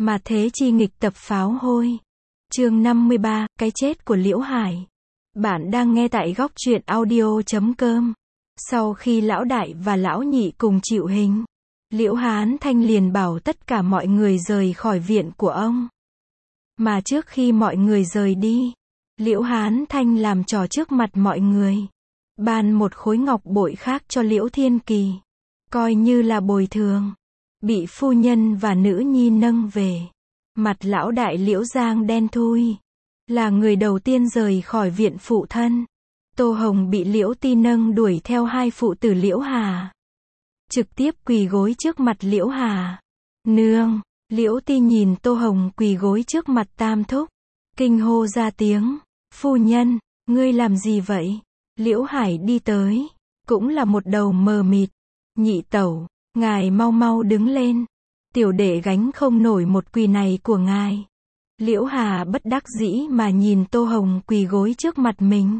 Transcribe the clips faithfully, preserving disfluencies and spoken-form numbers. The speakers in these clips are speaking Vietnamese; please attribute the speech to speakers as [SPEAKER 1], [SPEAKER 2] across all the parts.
[SPEAKER 1] Mà thế chi nghịch tập pháo hôi. Chương năm mươi ba, cái chết của Liễu Hải. Bạn đang nghe tại góc truyện audio chấm com. Sau khi lão đại và lão nhị cùng chịu hình, Liễu Hán Thanh liền bảo tất cả mọi người rời khỏi viện của ông. Mà trước khi mọi người rời đi, Liễu Hán Thanh làm trò trước mặt mọi người, ban một khối ngọc bội khác cho Liễu Thiên Kỳ, coi như là bồi thường. Bị phu nhân và nữ nhi nâng về. Mặt lão đại Liễu Giang đen thui. Là người đầu tiên rời khỏi viện phụ thân. Tô Hồng bị Liễu Ti nâng đuổi theo hai phụ tử Liễu Hà. Trực tiếp quỳ gối trước mặt Liễu Hà. Nương, Liễu Ti nhìn Tô Hồng quỳ gối trước mặt tam thúc. Kinh hô ra tiếng. Phu nhân, ngươi làm gì vậy? Liễu Hải đi tới. Cũng là một đầu mờ mịt. Nhị tẩu, ngài mau mau đứng lên. Tiểu đệ gánh không nổi một quỳ này của ngài. Liễu Hà bất đắc dĩ mà nhìn Tô Hồng quỳ gối trước mặt mình.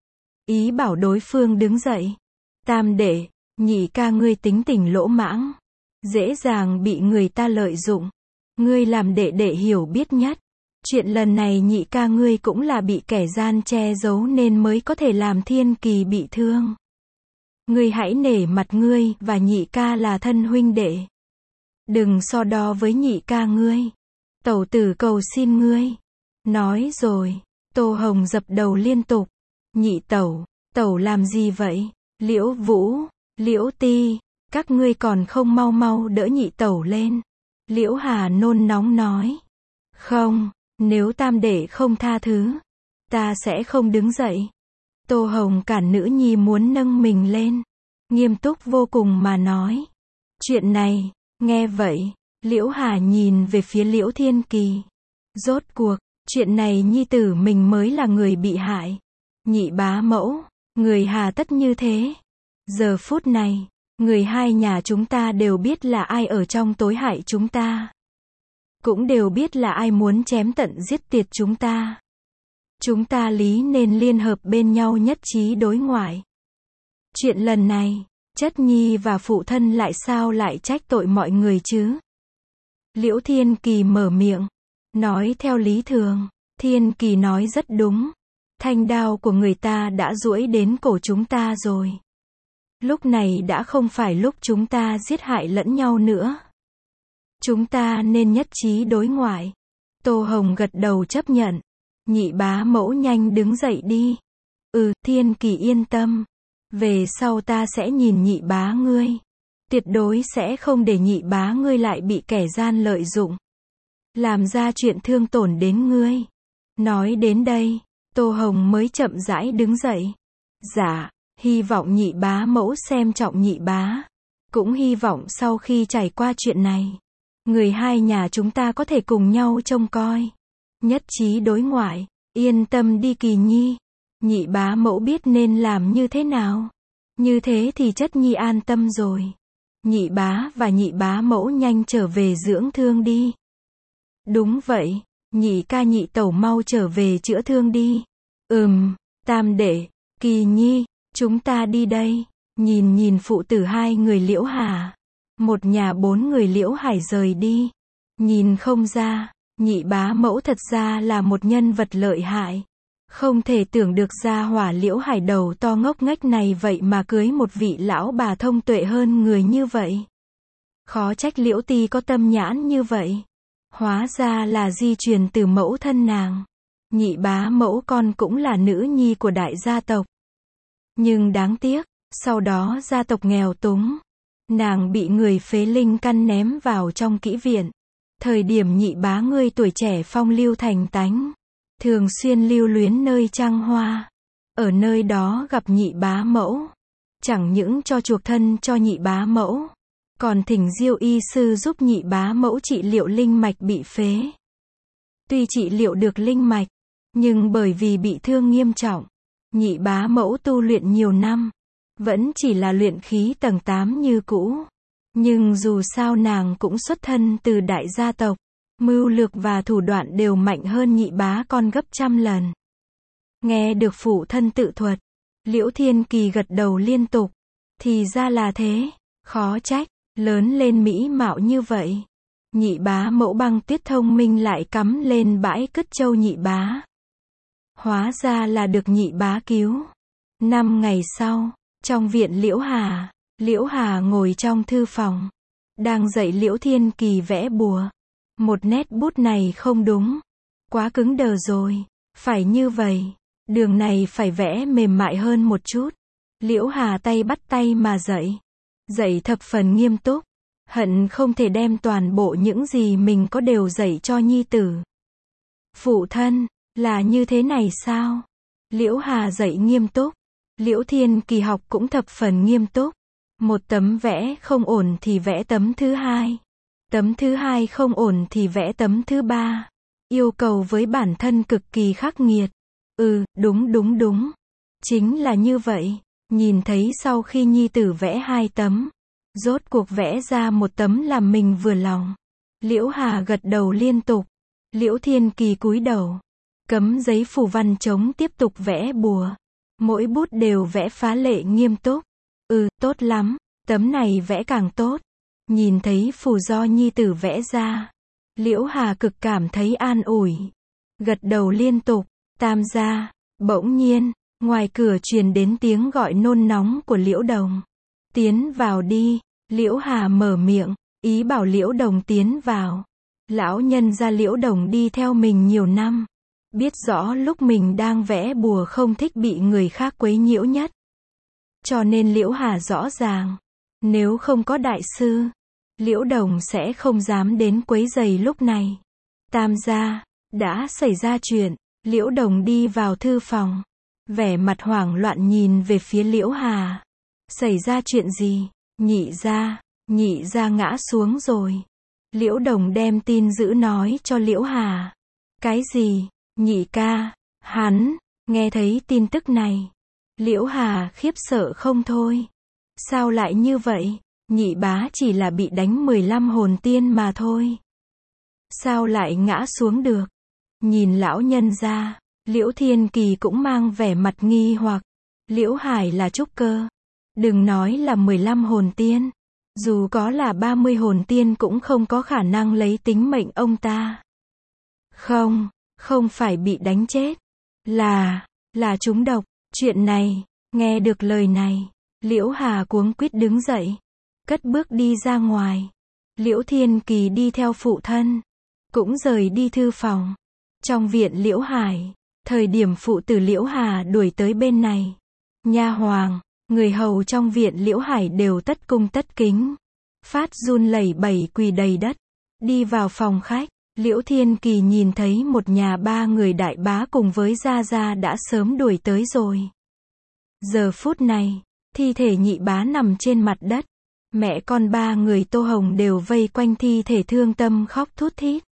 [SPEAKER 1] Ý bảo đối phương đứng dậy. Tam đệ, nhị ca ngươi tính tình lỗ mãng. Dễ dàng bị người ta lợi dụng. Ngươi làm đệ đệ hiểu biết nhất. Chuyện lần này nhị ca ngươi cũng là bị kẻ gian che giấu nên mới có thể làm Thiên Kỳ bị thương. Ngươi hãy nể mặt ngươi và nhị ca là thân huynh đệ. Đừng so đo với nhị ca ngươi. Tẩu tử cầu xin ngươi. Nói rồi, Tô Hồng dập đầu liên tục. Nhị tẩu, tẩu làm gì vậy? Liễu Vũ, Liễu Ti, các ngươi còn không mau mau đỡ nhị tẩu lên. Liễu Hà nôn nóng nói. Không, nếu tam đệ không tha thứ, ta sẽ không đứng dậy. Tô Hồng cản nữ nhi muốn nâng mình lên. Nghiêm túc vô cùng mà nói. Chuyện này, nghe vậy, Liễu Hà nhìn về phía Liễu Thiên Kỳ. Rốt cuộc, chuyện này nhi tử mình mới là người bị hại. Nhị bá mẫu, người hà tất như thế. Giờ phút này, người hai nhà chúng ta đều biết là ai ở trong tối hại chúng ta. Cũng đều biết là ai muốn chém tận giết tiệt chúng ta. Chúng ta lý nên liên hợp bên nhau nhất trí đối ngoại. Chuyện lần này, chất nhi và phụ thân lại sao lại trách tội mọi người chứ? Liễu Thiên Kỳ mở miệng, nói theo lý thường. Thiên Kỳ nói rất đúng. Thanh đao của người ta đã duỗi đến cổ chúng ta rồi. Lúc này đã không phải lúc chúng ta giết hại lẫn nhau nữa. Chúng ta nên nhất trí đối ngoại. Tô Hồng gật đầu chấp nhận. Nhị bá mẫu nhanh đứng dậy đi. Ừ, Thiên Kỳ yên tâm. Về sau ta sẽ nhìn nhị bá ngươi. Tuyệt đối sẽ không để nhị bá ngươi lại bị kẻ gian lợi dụng. Làm ra chuyện thương tổn đến ngươi. Nói đến đây, Tô Hồng mới chậm rãi đứng dậy. Dạ, hy vọng nhị bá mẫu xem trọng nhị bá. Cũng hy vọng sau khi trải qua chuyện này, người hai nhà chúng ta có thể cùng nhau trông coi. Nhất trí đối ngoại, yên tâm đi Kỳ nhi. Nhị bá mẫu biết nên làm như thế nào. Như thế thì chất nhi an tâm rồi. Nhị bá và nhị bá mẫu nhanh trở về dưỡng thương đi. Đúng vậy, nhị ca nhị tẩu mau trở về chữa thương đi. Ừm, tam đệ, Kỳ nhi, chúng ta đi đây. Nhìn nhìn phụ tử hai người Liễu Hà. Một nhà bốn người Liễu Hải rời đi. Nhìn không ra, nhị bá mẫu thật ra là một nhân vật lợi hại. Không thể tưởng được gia hỏa Liễu Hải đầu to ngốc nghếch này vậy mà cưới một vị lão bà thông tuệ hơn người như vậy. Khó trách Liễu Ti có tâm nhãn như vậy. Hóa ra là di truyền từ mẫu thân nàng. Nhị bá mẫu con cũng là nữ nhi của đại gia tộc. Nhưng đáng tiếc, sau đó gia tộc nghèo túng. Nàng bị người phế linh căn ném vào trong kỹ viện. Thời điểm nhị bá ngươi tuổi trẻ phong lưu thành tánh. Thường xuyên lưu luyến nơi trăng hoa. Ở nơi đó gặp nhị bá mẫu. Chẳng những cho chuộc thân cho nhị bá mẫu. Còn thỉnh diêu y sư giúp nhị bá mẫu trị liệu linh mạch bị phế. Tuy trị liệu được linh mạch, nhưng bởi vì bị thương nghiêm trọng, nhị bá mẫu tu luyện nhiều năm, vẫn chỉ là luyện khí tầng tám như cũ. Nhưng dù sao nàng cũng xuất thân từ đại gia tộc, mưu lược và thủ đoạn đều mạnh hơn nhị bá con gấp trăm lần. Nghe được phụ thân tự thuật, Liễu Thiên Kỳ gật đầu liên tục. Thì ra là thế, khó trách, lớn lên mỹ mạo như vậy. Nhị bá Mẫu Băng Tuyết thông minh lại cắm lên bãi cứt trâu nhị bá. Hóa ra là được nhị bá cứu. Năm ngày sau, trong viện Liễu Hà, Liễu Hà ngồi trong thư phòng, đang dạy Liễu Thiên Kỳ vẽ bùa. Một nét bút này không đúng, quá cứng đờ rồi, phải như vậy, đường này phải vẽ mềm mại hơn một chút. Liễu Hà tay bắt tay mà dạy, dạy thập phần nghiêm túc, hận không thể đem toàn bộ những gì mình có đều dạy cho nhi tử. Phụ thân, là như thế này sao? Liễu Hà dạy nghiêm túc, Liễu Thiên Kỳ học cũng thập phần nghiêm túc. Một tấm vẽ không ổn thì vẽ tấm thứ hai. Tấm thứ hai không ổn thì vẽ tấm thứ ba. Yêu cầu với bản thân cực kỳ khắc nghiệt. Ừ, đúng đúng đúng. Chính là như vậy. Nhìn thấy sau khi nhi tử vẽ hai tấm, rốt cuộc vẽ ra một tấm làm mình vừa lòng. Liễu Hà gật đầu liên tục. Liễu Thiên Kỳ cúi đầu, cấm giấy phù văn chống tiếp tục vẽ bùa. Mỗi bút đều vẽ phá lệ nghiêm túc. Ừ, tốt lắm, tấm này vẽ càng tốt. Nhìn thấy phù do nhi tử vẽ ra, Liễu Hà cực cảm thấy an ủi. Gật đầu liên tục, tam gia. Bỗng nhiên, ngoài cửa truyền đến tiếng gọi nôn nóng của Liễu Đồng. Tiến vào đi, Liễu Hà mở miệng, ý bảo Liễu Đồng tiến vào. Lão nhân gia Liễu Đồng đi theo mình nhiều năm, biết rõ lúc mình đang vẽ bùa không thích bị người khác quấy nhiễu nhất. Cho nên Liễu Hà rõ ràng, nếu không có đại sư, Liễu Đồng sẽ không dám đến quấy rầy lúc này. Tam gia, đã xảy ra chuyện. Liễu Đồng đi vào thư phòng, vẻ mặt hoảng loạn nhìn về phía Liễu Hà. Xảy ra chuyện gì? Nhị gia, nhị gia ngã xuống rồi. Liễu Đồng đem tin dữ nói cho Liễu Hà. Cái gì? Nhị ca, hắn, nghe thấy tin tức này. Liễu Hà khiếp sợ không thôi. Sao lại như vậy? Nhị bá chỉ là bị đánh mười lăm hồn tiên mà thôi. Sao lại ngã xuống được? Nhìn lão nhân ra, Liễu Thiên Kỳ cũng mang vẻ mặt nghi hoặc. Liễu Hải là trúc cơ. Đừng nói là mười lăm hồn tiên. Dù có là ba mươi hồn tiên cũng không có khả năng lấy tính mệnh ông ta. Không, không phải bị đánh chết. Là, là trúng độc. Chuyện này, nghe được lời này, Liễu Hà cuống quýt đứng dậy, cất bước đi ra ngoài. Liễu Thiên Kỳ đi theo phụ thân, cũng rời đi thư phòng. Trong viện Liễu Hải, thời điểm phụ tử Liễu Hà đuổi tới bên này, nha hoàng, người hầu trong viện Liễu Hải đều tất cung tất kính, phát run lẩy bẩy quỳ đầy đất. Đi vào phòng khách, Liễu Thiên Kỳ nhìn thấy một nhà ba người đại bá cùng với gia gia đã sớm đuổi tới rồi. Giờ phút này, thi thể nhị bá nằm trên mặt đất. Mẹ con ba người Tô Hồng đều vây quanh thi thể thương tâm khóc thút thít.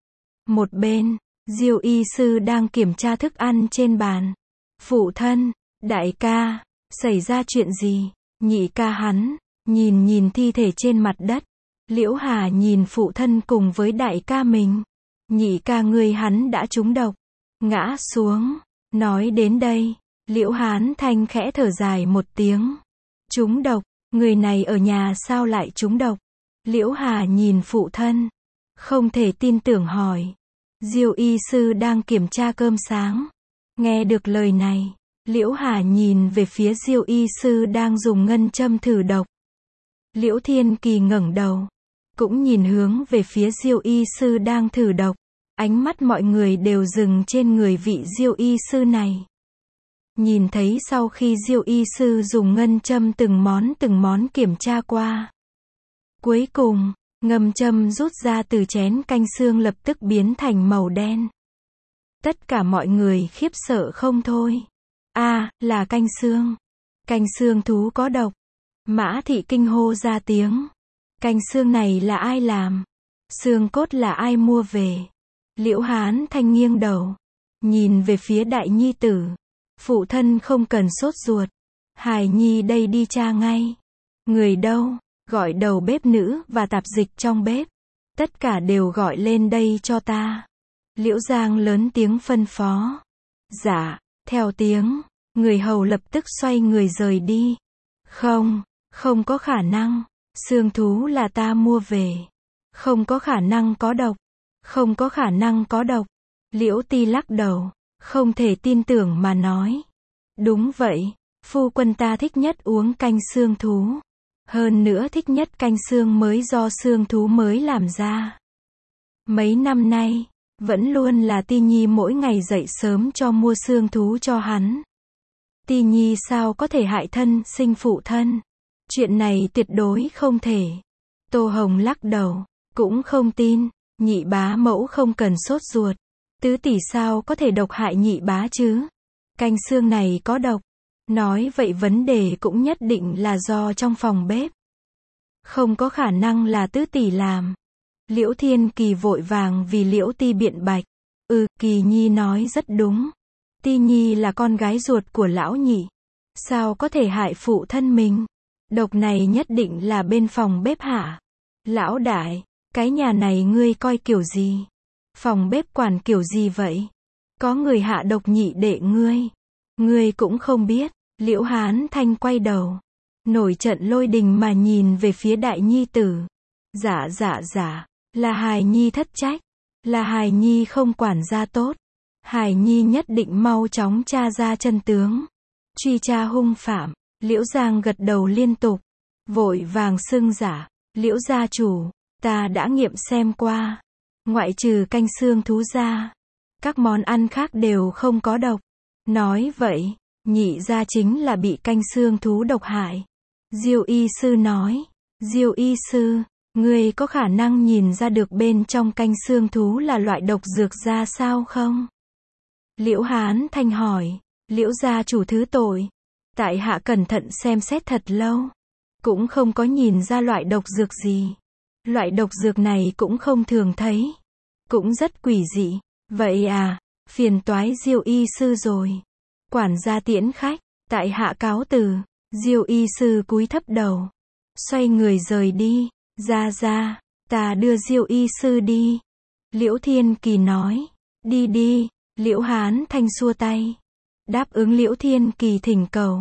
[SPEAKER 1] Một bên, Diêu y sư đang kiểm tra thức ăn trên bàn. Phụ thân, đại ca, xảy ra chuyện gì? Nhị ca hắn, nhìn nhìn thi thể trên mặt đất. Liễu Hà nhìn phụ thân cùng với đại ca mình. Nhị ca ngươi hắn đã trúng độc, ngã xuống. Nói đến đây, Liễu Hán Thanh khẽ thở dài một tiếng. Trúng độc, người này ở nhà sao lại trúng độc? Liễu Hà nhìn phụ thân, không thể tin tưởng hỏi. Diêu y sư đang kiểm tra cơm sáng. Nghe được lời này, Liễu Hà nhìn về phía Diêu y sư đang dùng ngân châm thử độc. Liễu Thiên Kỳ ngẩng đầu, cũng nhìn hướng về phía Diêu y sư đang thử độc. Ánh mắt mọi người đều dừng trên người vị Diêu y sư này. Nhìn thấy sau khi Diêu y sư dùng ngân châm từng món từng món kiểm tra qua, cuối cùng, ngâm châm rút ra từ chén canh xương lập tức biến thành màu đen. Tất cả mọi người khiếp sợ không thôi. A, à, là canh xương. Canh xương thú có độc. Mã Thị kinh hô ra tiếng. Canh xương này là ai làm? Xương cốt là ai mua về? Liễu Hán Thanh nghiêng đầu, nhìn về phía đại nhi tử. Phụ thân không cần sốt ruột. Hải nhi đây đi tra ngay. Người đâu? Gọi đầu bếp nữ và tạp dịch trong bếp. Tất cả đều gọi lên đây cho ta. Liễu Giang lớn tiếng phân phó. Dạ, theo tiếng, người hầu lập tức xoay người rời đi. Không, không có khả năng. Xương thú là ta mua về. Không có khả năng có độc. Không có khả năng có độc. Liễu Ti lắc đầu, không thể tin tưởng mà nói. Đúng vậy, phu quân ta thích nhất uống canh xương thú. Hơn nữa thích nhất canh xương mới do xương thú mới làm ra. Mấy năm nay, vẫn luôn là Ti Nhi mỗi ngày dậy sớm cho mua xương thú cho hắn. Ti Nhi sao có thể hại thân sinh phụ thân? Chuyện này tuyệt đối không thể. Tô Hồng lắc đầu, cũng không tin, nhị bá mẫu không cần sốt ruột. Tứ tỷ sao có thể độc hại nhị bá chứ? Canh xương này có độc. Nói vậy vấn đề cũng nhất định là do trong phòng bếp. Không có khả năng là tứ tỷ làm. Liễu Thiên Kỳ vội vàng vì Liễu Ti biện bạch. Ừ, Kỳ Nhi nói rất đúng. Ti Nhi là con gái ruột của lão nhị. Sao có thể hại phụ thân mình? Độc này nhất định là bên phòng bếp hạ. Lão đại, cái nhà này ngươi coi kiểu gì? Phòng bếp quản kiểu gì vậy? Có người hạ độc nhị đệ ngươi. Ngươi cũng không biết. Liễu Hán Thanh quay đầu. Nổi trận lôi đình mà nhìn về phía đại nhi tử. Dạ dạ dạ. Là hài nhi thất trách. Là hài nhi không quản gia tốt. Hài nhi nhất định mau chóng tra ra chân tướng. Truy tra hung phạm. Liễu Giang gật đầu liên tục. Vội vàng xưng giả. Liễu gia chủ, ta đã nghiệm xem qua. Ngoại trừ canh xương thú ra. Các món ăn khác đều không có độc. Nói vậy, nhị gia chính là bị canh xương thú độc hại. Diêu y sư nói. Diêu y sư, ngươi có khả năng nhìn ra được bên trong canh xương thú là loại độc dược ra sao không? Liễu Hán Thanh hỏi. Liễu gia chủ thứ tội. Tại hạ cẩn thận xem xét thật lâu. Cũng không có nhìn ra loại độc dược gì. Loại độc dược này cũng không thường thấy. Cũng rất quỷ dị. Vậy à, phiền toái Diêu y sư rồi. Quản gia tiễn khách. Tại hạ cáo từ. Diêu y sư cúi thấp đầu. Xoay người rời đi. Ra ra, ta đưa Diêu y sư đi. Liễu Thiên Kỳ nói. Đi đi. Liễu Hán Thanh xua tay. Đáp ứng Liễu Thiên Kỳ thỉnh cầu.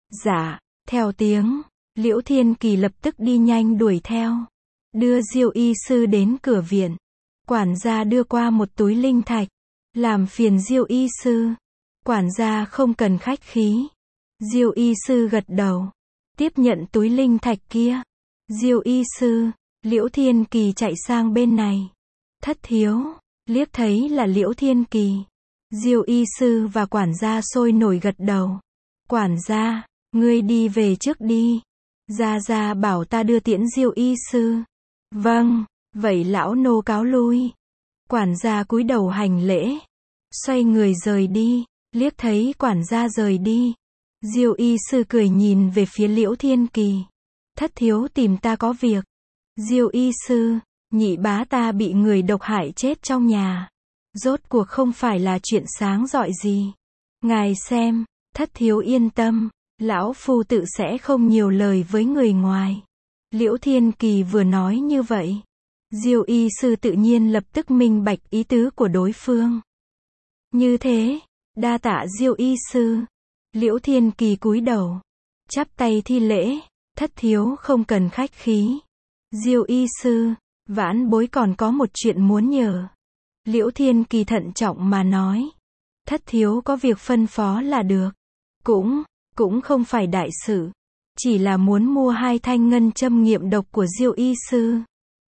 [SPEAKER 1] Dạ, theo tiếng. Liễu Thiên Kỳ lập tức đi nhanh đuổi theo. Đưa Diêu y sư đến cửa viện. Quản gia đưa qua một túi linh thạch. Làm phiền Diêu y sư. Quản gia không cần khách khí. Diêu y sư gật đầu. Tiếp nhận túi linh thạch kia. Diêu y sư. Liễu Thiên Kỳ chạy sang bên này. Thất thiếu. Liếc thấy là Liễu Thiên Kỳ. Diêu y sư và quản gia sôi nổi gật đầu. Quản gia, ngươi đi về trước đi. Gia Gia bảo ta đưa tiễn Diêu y sư. Vâng, vậy lão nô cáo lui. Quản gia cúi đầu hành lễ. Xoay người rời đi. Liếc thấy quản gia rời đi. Diêu y sư cười nhìn về phía Liễu Thiên Kỳ. Thất thiếu tìm ta có việc. Diêu y sư, nhị bá ta bị người độc hại chết trong nhà. Rốt cuộc không phải là chuyện sáng rọi gì. Ngài xem, thất thiếu yên tâm. Lão phu tự sẽ không nhiều lời với người ngoài. Liễu Thiên Kỳ vừa nói như vậy. Diêu y sư tự nhiên lập tức minh bạch ý tứ của đối phương. Như thế, đa tạ Diêu y sư. Liễu Thiên Kỳ cúi đầu. Chắp tay thi lễ. Thất thiếu không cần khách khí. Diêu y sư, vãn bối còn có một chuyện muốn nhờ. Liễu Thiên Kỳ thận trọng mà nói. Thất thiếu có việc phân phó là được. Cũng, cũng không phải đại sự. Chỉ là muốn mua hai thanh ngân châm nghiệm độc của Diêu y sư.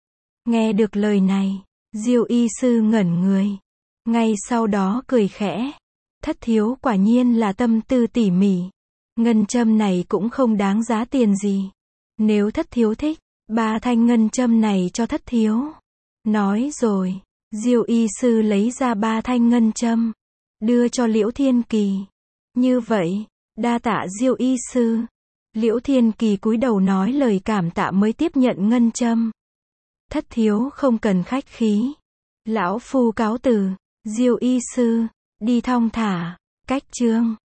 [SPEAKER 1] Nghe được lời này, Diêu y sư ngẩn người. Ngay sau đó cười khẽ. Thất thiếu quả nhiên là tâm tư tỉ mỉ. Ngân châm này cũng không đáng giá tiền gì. Nếu thất thiếu thích, ba thanh ngân châm này cho thất thiếu. Nói rồi, Diêu y sư lấy ra ba thanh ngân châm. Đưa cho Liễu Thiên Kỳ. Như vậy, đa tạ Diêu y sư. Liễu Thiên Kỳ cúi đầu nói lời cảm tạ mới tiếp nhận ngân châm. Thất thiếu không cần khách khí. Lão phu cáo từ. Diêu y sư, đi thong thả. Cách chương